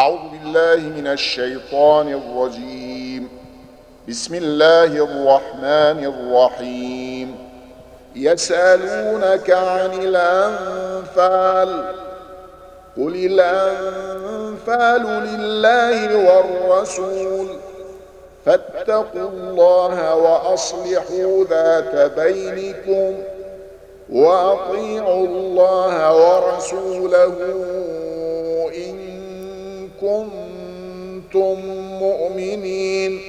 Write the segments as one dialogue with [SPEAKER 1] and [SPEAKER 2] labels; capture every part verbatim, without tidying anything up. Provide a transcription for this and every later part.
[SPEAKER 1] أعوذ بالله من الشيطان الرجيم. بسم الله الرحمن الرحيم. يسألونك عن الأنفال قل الأنفال لله والرسول فاتقوا الله وأصلحوا ذات بينكم وأطيعوا الله ورسوله إن كنتم مؤمنين.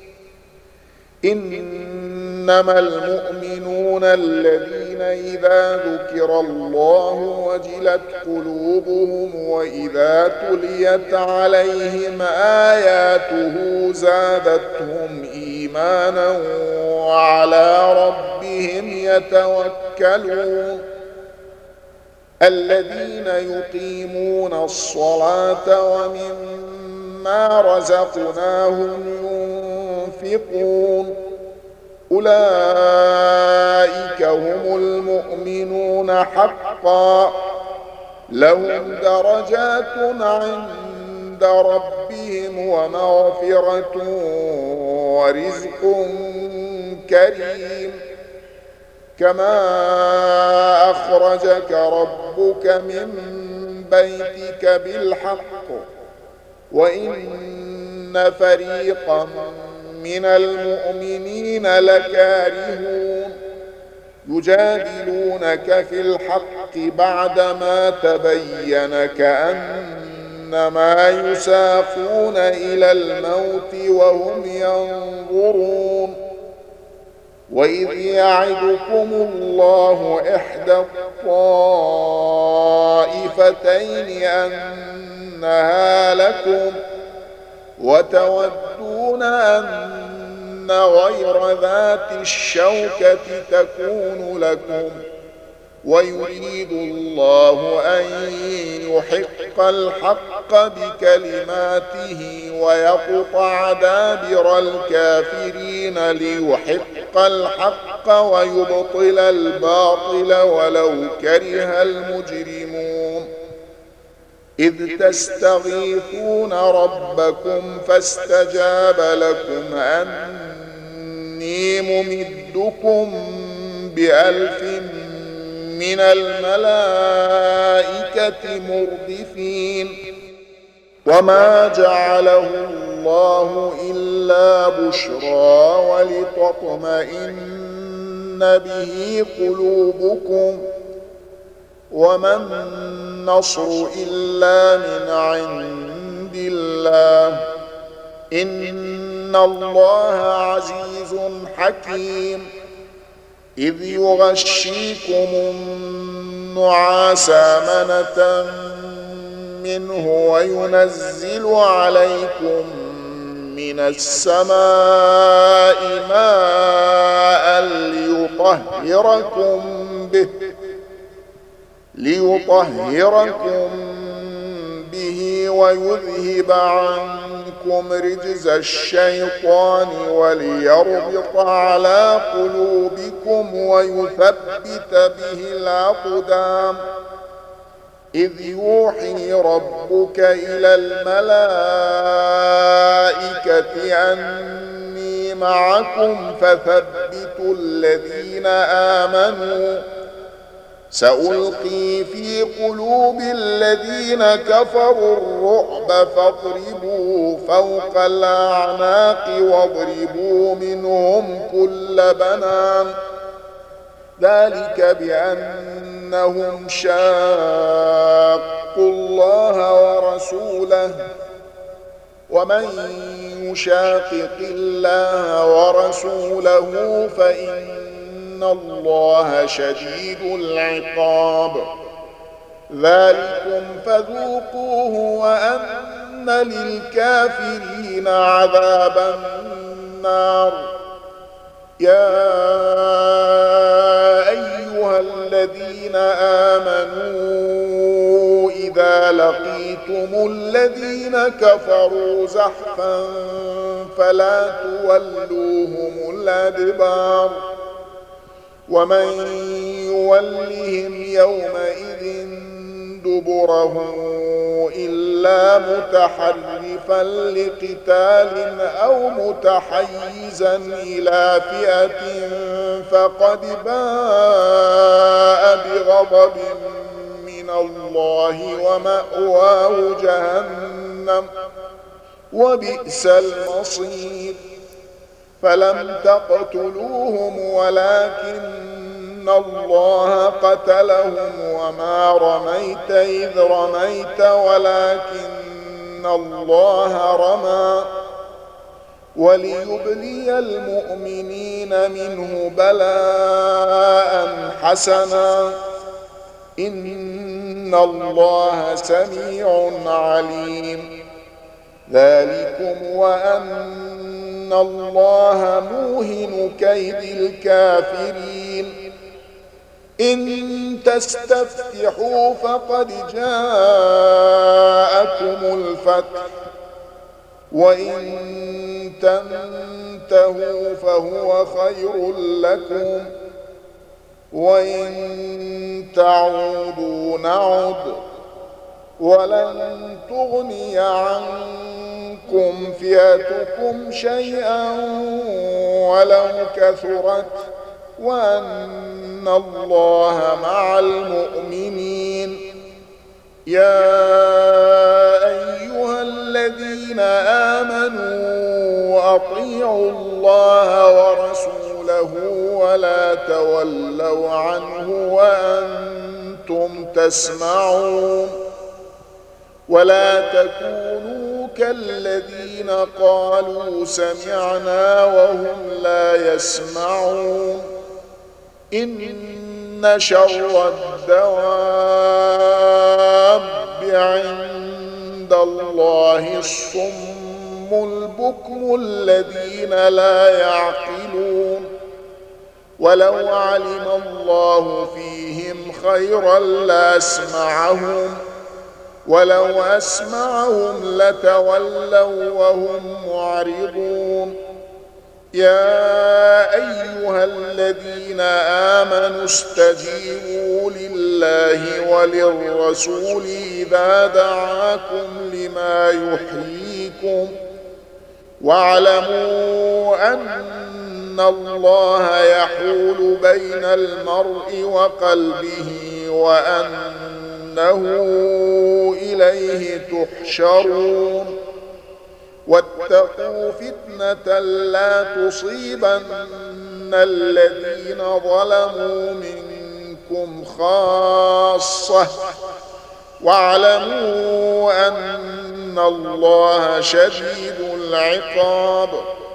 [SPEAKER 1] إنما المؤمنون الذين إذا ذكر الله وجلت قلوبهم وإذا تليت عليهم آياته زادتهم إيمانا وعلى ربهم يتوكلون. الذين يقيمون الصلاة ومما رزقناهم ينفقون أولئك هم المؤمنون حقا لهم درجات عند ربهم ومغفرة ورزق كريم. كما أخرجك ربك من بيتك بالحق وإن فريقا من المؤمنين لكارهون يجادلونك في الحق بعدما تبين كأنما يساقون إلى الموت وهم ينظرون. وإذ يعدكم الله إحدى الطائفتين أنها لكم وتودون أن غير ذات الشوكة تكون لكم ويريد الله أن يحق الحق بكلماته ويقطع دابر الكافرين ليحق الحق ويبطل الباطل ولو كره المجرمون. إذ تستغيثون ربكم فاستجاب لكم أني ممدكم بألف من الملائكة مردفين. وما جعله الله إلا بشرى ولتطمئن به قلوبكم وما النصر إلا من عند الله إن الله عزيز حكيم. إذ يغشيكم النعاس أمنة منه وينزل عليكم من السماء ماء ليطهركم به ليطهركم به ويذهب عنكم رجز الشيطان وليربط على قلوبكم ويثبت به الأقدام. إذ يوحي ربك إلى الملائكة أني معكم فثبتوا الذين آمنوا سألقي في قلوب الذين كفروا الرعب فاضربوا فوق الأعناق واضربوا منهم كل بنان ذلك بأنهم شاقوا الله ورسوله ومن يشاقق الله ورسوله فإن إن الله شديد العقاب. ذلكم فذوقوه وأن للكافرين عذاب النار. يا أيها الذين آمنوا إذا لقيتم الذين كفروا زحفا فلا تولوهم الأدبار ومن يولهم يومئذ دبره إلا إلا متحرفا لقتال أو متحيزا إلى فئة فقد باء بغضب من الله ومأواه جهنم وبئس المصير. فلم تقتلوهم ولكن الله قتلهم وما رميت إذ رميت ولكن الله رمى وليبلي المؤمنين منه بلاء حسنا إن الله سميع عليم. ذلكم وأن الله موهن كيد الكافرين. إن تستفتحوا فقد جاءكم الفتح وإن تنتهوا فهو خير لكم وإن تعودوا نعد ولن تغني عنكم فئتكم شيئا ولو كثرت وأن الله مع المؤمنين. يا أيها الذين آمنوا أطيعوا الله ورسوله ولا تولوا عنه وأنتم تسمعون ولا تكونوا كالذين قالوا سمعنا وهم لا يسمعون. إن شر الدواب عند الله الصم البكم الذين لا يعقلون. ولو علم الله فيهم خيرا لأسمعهم ولو أسمعهم لتولوا وهم معرضون. يا أيها الذين آمنوا استجيبوا لله وللرسول إذا دعاكم لما يحييكم واعلموا أن الله يحول بين المرء وقلبه وأنه إليه تحشرون. واتقوا فتنة لا تصيبن الذين ظلموا منكم خاصة واعلموا أن الله شديد العقاب.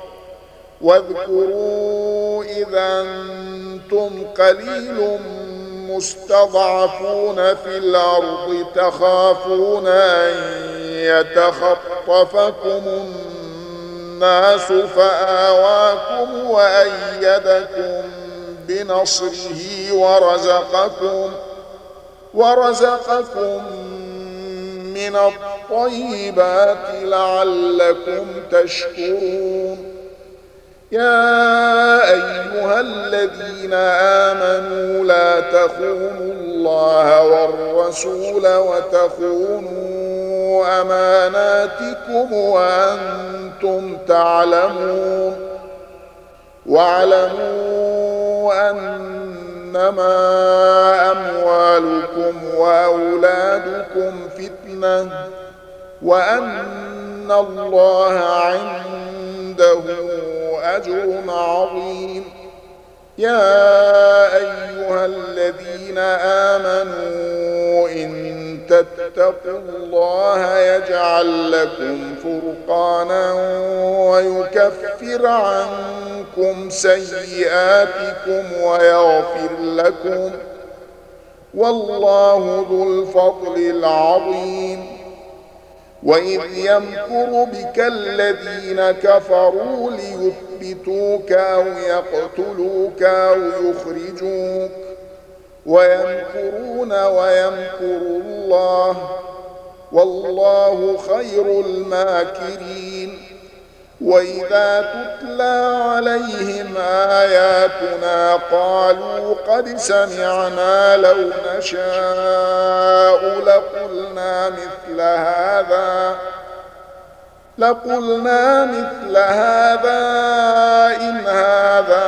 [SPEAKER 1] واذكروا إذا أنتم قليل مستضعفون في الأرض تخافون أن يتخطفكم الناس فآواكم وأيدكم بنصره ورزقكم ورزقكم من الطيبات لعلكم تشكرون. يا أيها الذين آمنوا لا تخونوا الله والرسول وتخونوا أماناتكم وأنتم تعلمون. واعلموا أنما أموالكم وأولادكم فتنة وأن الله عنده أجر عظيم. يا أيها الذين آمنوا إن تتقوا الله يجعل لكم فرقانا ويكفر عنكم سيئاتكم ويغفر لكم والله ذو الفضل العظيم. وإذ يمكر بك الذين كفروا ليثبتوك أو يقتلوك أو يخرجوك ويمكرون ويمكر الله والله خير الماكرين. وإذا تتلى عليهم آياتنا قالوا قد سمعنا لو نشاء لقلنا مثل هذا لقلنا مثل هذا إن هذا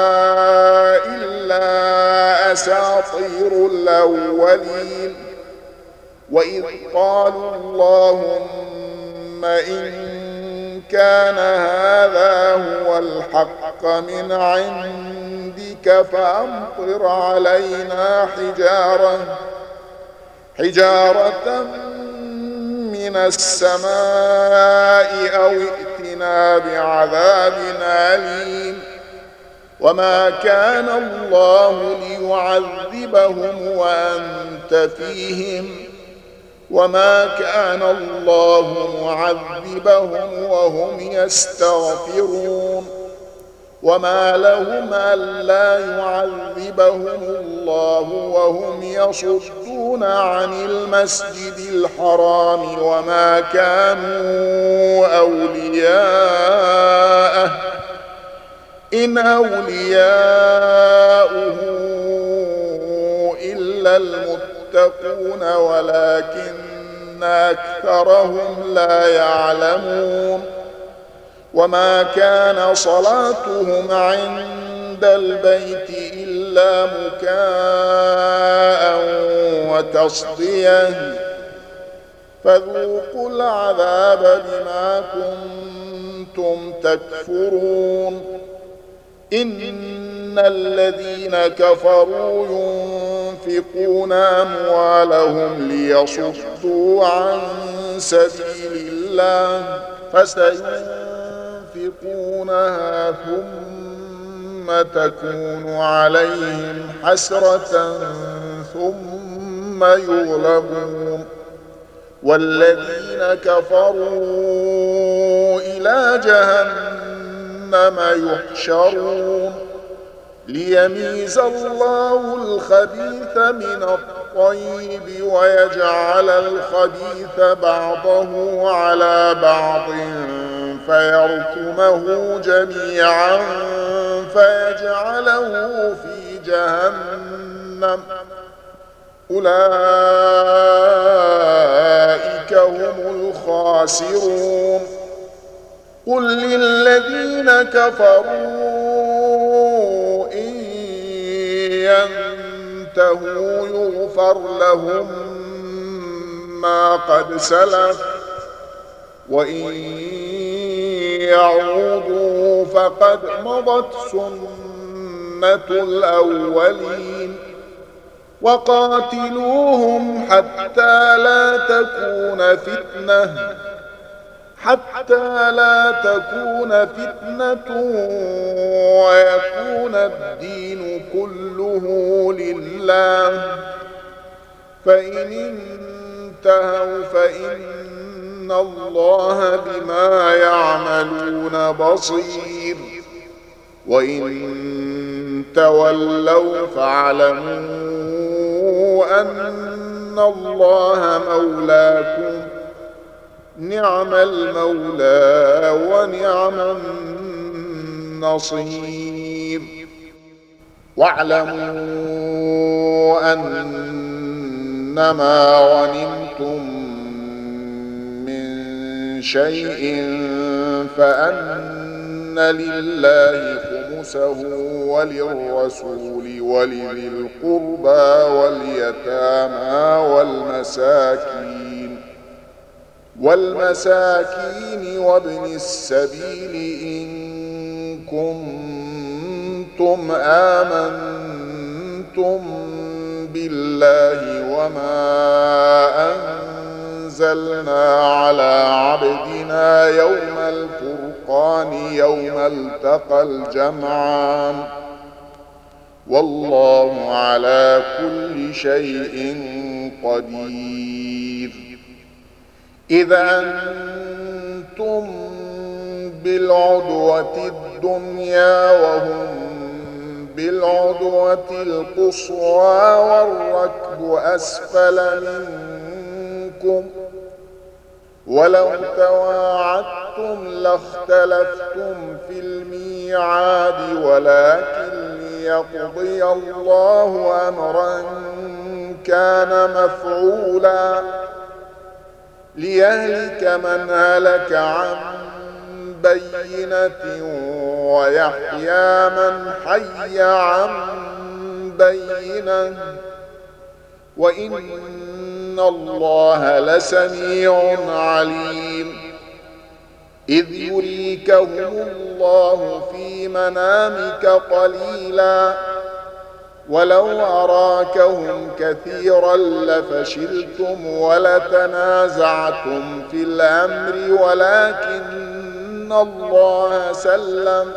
[SPEAKER 1] إلا أساطير الأولين. وإذ قالوا اللهم إن كان هذا هو الحق من عندك فأمطر علينا حجارة حجارة من السماء أو ائتنا بعذاب أليم. وما كان الله ليعذبهم وأنت فيهم وما كان الله معذبهم وهم يستغفرون. وما لهم ألا يعذبهم الله وهم يصدون عن المسجد الحرام وما كانوا أولياءه إن أولياؤه إلا المتقون ولكن أكثرهم لا يعلمون. وما كان صلاتهم عند البيت إلا مكاء وتصدية فذوقوا العذاب بما كنتم تكفرون. إن الذين كفروا ينفقون أموالهم ليصدوا عن سبيل الله فسينفقونها ثم تكون عليهم حسرة ثم يغلبون والذين كفروا إلى جهنم يحشرون ليميز الله الخبيث من الطيب ويجعل الخبيث بعضه على بعض فيركمه جميعا فيجعله في جهنم أولئك هم الخاسرون. قل للذين كفروا إن ينتهوا يغفر لهم ما قد سلف وإن يعودوا فقد مضت سنة الأولين. وقاتلوهم حتى لا تكون فتنة حتى لا تكون فتنة ويكون الدين كله لله فإن انتهوا فإن الله بما يعملون بصير وإن تولوا فاعلموا أن الله مولاكم نعم المولى ونعم النصير. واعلموا أنما غنمتم من شيء فأن لله خمسه وللرسول ولذي القربى واليتامى والمساكين والمساكين وابن السبيل إن كنتم آمنتم بالله وما أنزلنا على عبدنا يوم الفرقان يوم التقى الجمعان والله على كل شيء قدير. إذا أنتم بالعدوة الدنيا وهم بالعدوة القصوى والركب أسفل منكم ولو تواعدتم أشركتم لاختلفتم في الميعاد، ولكن ليقضي الله أمرا كان مفعولا ليهلك من هلك عن بينة ويحيى من حي عن بينة، وإن الله لسميع عليم. إذ يريكهم الله في منامك قليلا ولو أراكهم كثيرا لفشلتم ولتنازعتم في الأمر ولكن الله سلم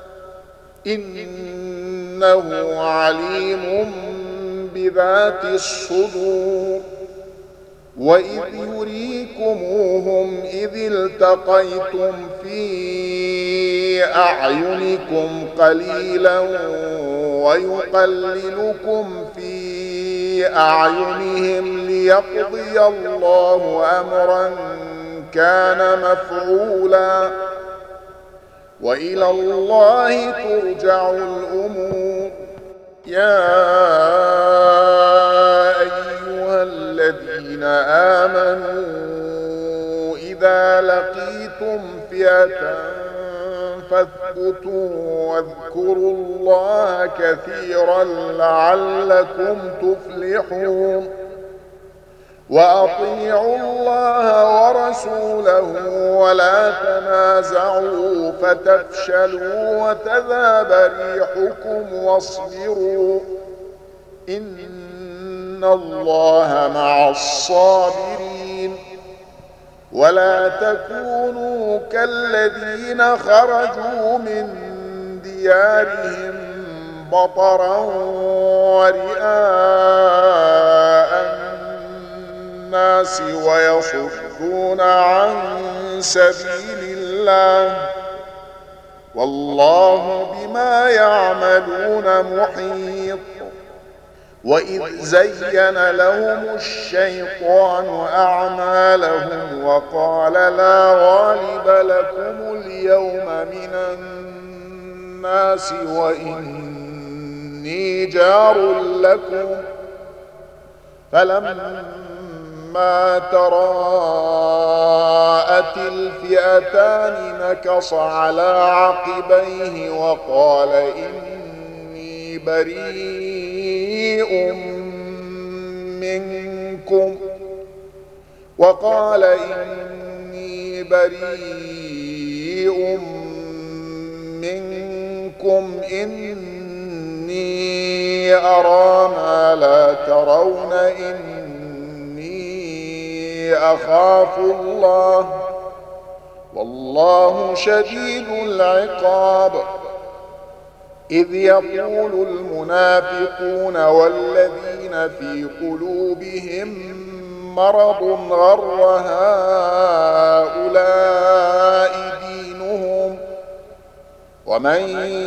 [SPEAKER 1] إنه عليم بذات الصدور. وإذ يريكموهم إذ التقيتم في أعينكم قليلا ويقللكم في أعينهم ليقضي الله أمرا كان مفعولا وإلى الله ترجع الأمور. يا أيها الذين آمنوا إذا لقيتم فئة فاثبتوا واذكروا الله كثيرا لعلكم تفلحون. وأطيعوا الله ورسوله ولا تنازعوا فتفشلوا وتذهب ريحكم واصبروا إن الله مع الصابرين. ولا تكونوا كالذين خرجوا من ديارهم بطرا ورئاء الناس ويصدون عن سبيل الله والله بما يعملون محيط. وإذ زين لهم الشيطان أعمالهم وقال لا غالب لكم اليوم من الناس وإني جار لكم فلما تراءت الفئتان نكص على عقبيه وقال إني بريء منكم وقال إني بريء منكم إني أرى ما لا ترون إني أخاف الله والله شديد العقاب. إذ يقول المنافقون والذين في قلوبهم مرض غر هؤلاء دينهم ومن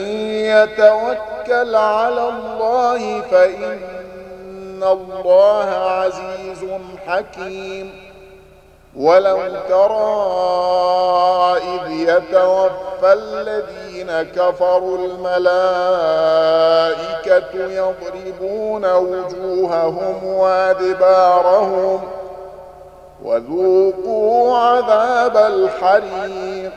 [SPEAKER 1] يتوكل على الله فإن الله عزيز حكيم. ولو ترى إذ يتوفى الذين كفروا الملائكة يضربون وجوههم وأدبارهم وذوقوا عذاب الحريق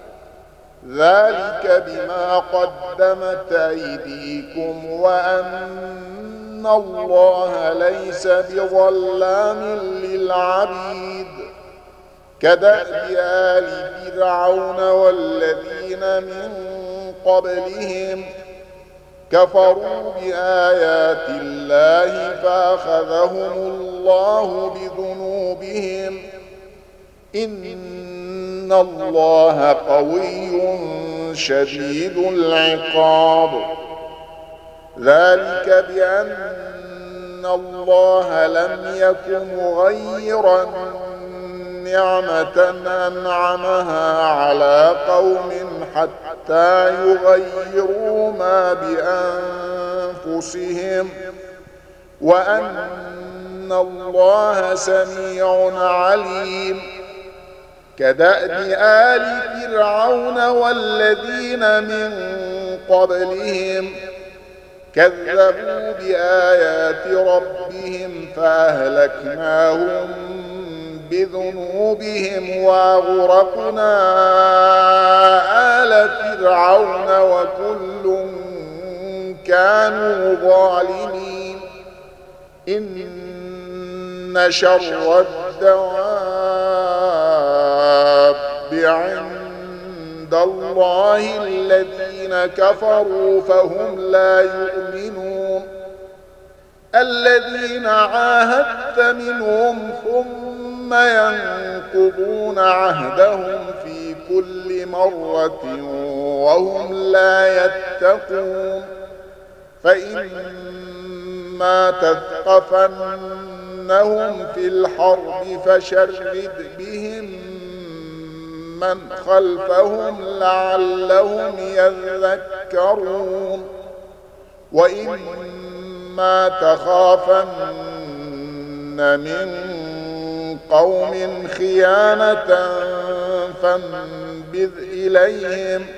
[SPEAKER 1] ذلك بما قدمت أيديكم وأن الله ليس بظلام للعبيد. كدأب آل فرعون والذين من قبلهم كفروا بآيات الله فأخذهم الله بذنوبهم إن الله قوي شديد العقاب. ذلك بأن الله لم يكن مغيرا نعمة أنعمها على قوم حتى يغيروا ما بأنفسهم وأن الله سميع عليم. كدأب آل فرعون والذين من قبلهم كذبوا بآيات ربهم فأهلكناهم بذنوبهم وأغرقنا آل فرعون وكل كانوا ظالمين. إن شر الدواب عند الله الذين كفروا فهم لا يؤمنون. الذين عاهدت منهم ثم ينقضون عهدهم في كل مرة وهم لا يتقون. فإما تثقفنهم في الحرب فشرد بهم من خلفهم لعلهم يذكرون. وإما تخافن من قوم خيانة فانبذ إليهم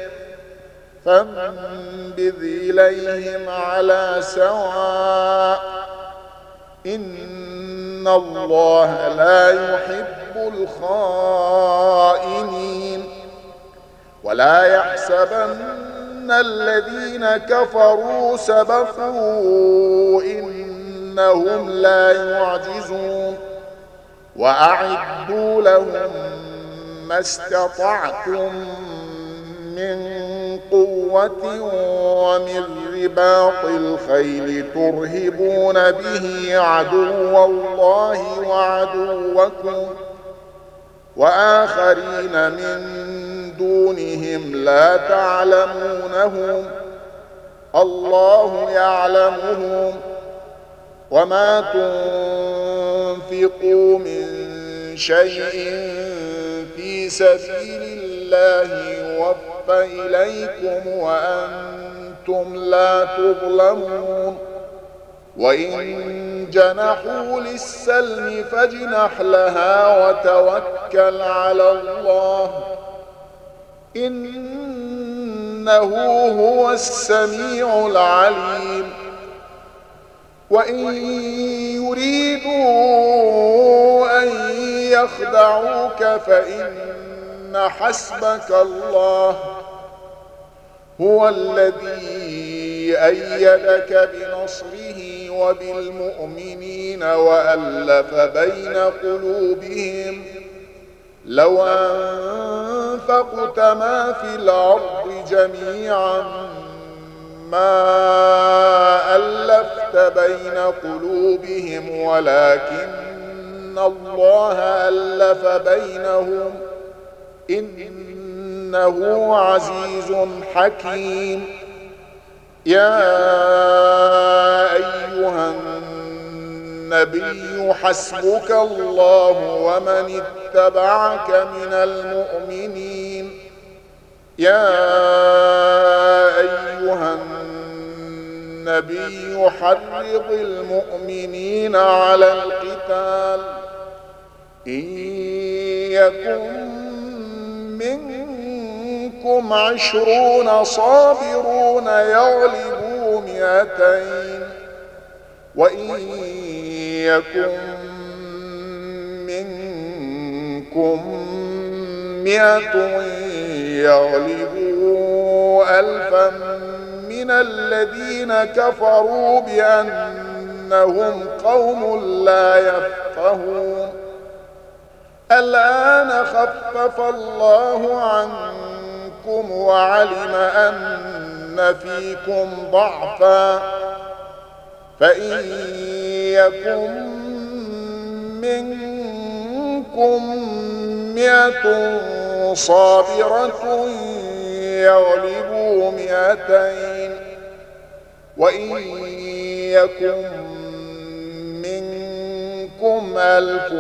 [SPEAKER 1] فانبذ إليهم على سواء إن الله لا يحب الخائنين. ولا يحسبن الذين كفروا سبقوا إنهم لا يعجزون. وأعدوا لهم ما استطعتم من قوة ومن رباط الخيل ترهبون به عدو الله وعدوكم وآخرين من دونهم لا تعلمونهم الله يعلمهم. وما تنفقوا من شيء في سبيل الله يوفى إليكم وأنتم لا تظلمون. وإن جنحوا للسلم فاجنح لها وتوكل على الله إنه هو السميع العليم. وإن يريدوا أن يخدعوك فإن حسبك الله هو الذي أيدك بنصره وبالمؤمنين وألف بين قلوبهم لو أنفقت ما في الأرض جميعا ما ألفت بين قلوبهم ولكن الله ألف بينهم إنه عزيز حكيم. يا أيها النبي حسبك الله ومن اتبعك من المؤمنين. يا أيها النبي حرض المؤمنين على القتال إن يكن منكم عشرون صابرون يغلبوا مئتين وإن يكن منكم مئة يغلبوا ألفا من الذين كفروا بأنهم قوم لا يفقهون. الآن خفف الله عنكم وعلم أن فيكم ضعفا فإن يكن منكم مئة صابرة يغلبوا مئتين وإن يكن منكم ألف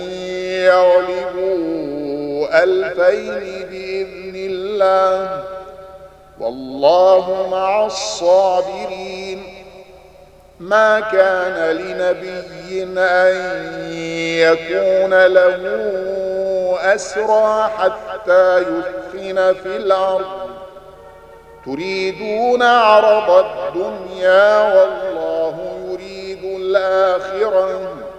[SPEAKER 1] يغلبوا ألفين بإذن الله والله مع الصابرين. ما كان لنبي أن يكون له أسرى حتى يثخن في الأرض تريدون عرض الدنيا والله يريد الآخرة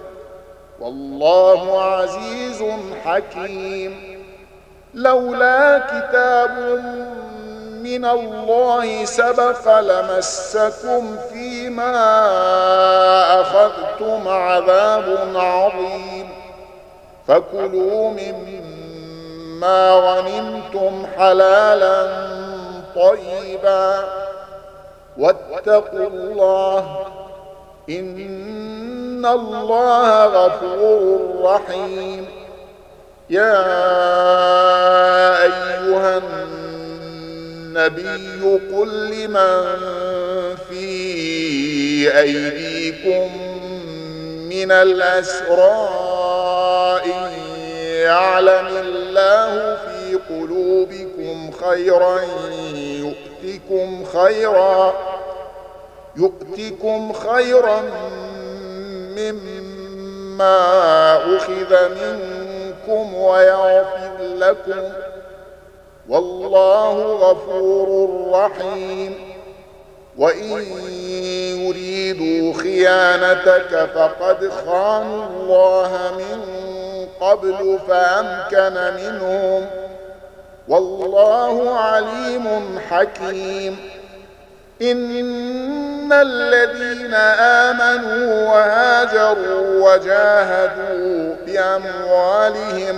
[SPEAKER 1] والله عزيز حكيم. لولا كتاب من الله سبق لمسكم فيما أخذتم عذاب عظيم فكلوا مما غنمتم حلالا طيبا واتقوا الله إن الله غفور رحيم. يا أيها النبي قل لمن في أيديكم من الأسرى إن يعلم الله في قلوبكم خيرا يؤتكم خيرا يؤتكم خيرا مما أخذ منكم ويغفر لكم والله غفور رحيم. وإن يريدوا خيانتك فقد خانوا الله من قبل فأمكن منهم والله عليم حكيم. إن الذين آمنوا وهاجروا وجاهدوا بأموالهم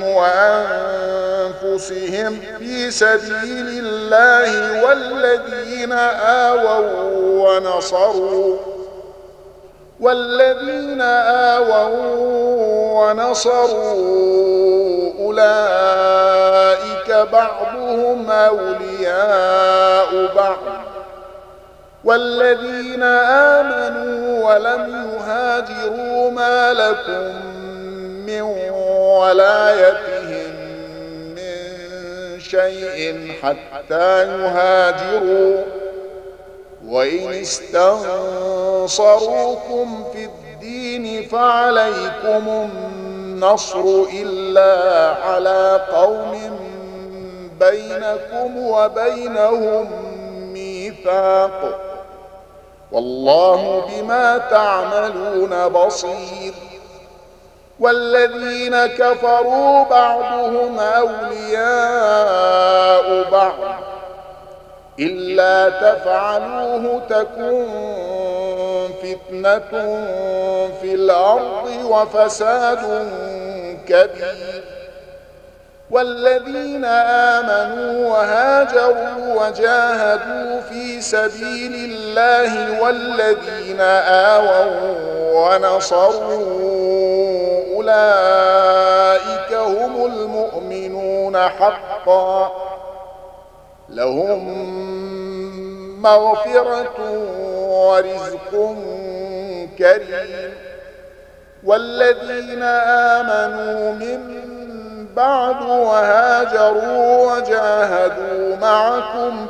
[SPEAKER 1] وأنفسهم في سبيل الله والذين آووا ونصروا والذين آووا ونصروا أولئك بعضهم أولياء بعض والذين آمنوا ولم يهاجروا ما لكم من ولايتهم من شيء حتى يهاجروا وإن استنصروكم في الدين فعليكم النصر إلا على قوم بينكم وبينهم ميثاق والله بما تعملون بصير. والذين كفروا بعضهم أولياء بعض إلا تفعلوه تكن فتنة في الأرض وفساد كبير. والذين آمنوا وهاجروا وجاهدوا في سبيل الله والذين آووا ونصروا أولئك هم المؤمنون حقا لهم مغفرة ورزق كريم. والذين آمنوا من بعد وهاجروا وجاهدوا معكم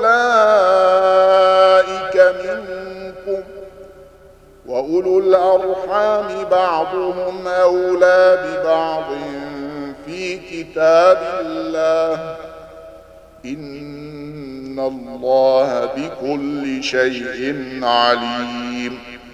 [SPEAKER 1] فأولئك منكم وأولو الأرحام بعضهم أولى ببعض في كتاب الله إن الله بكل شيء عليم.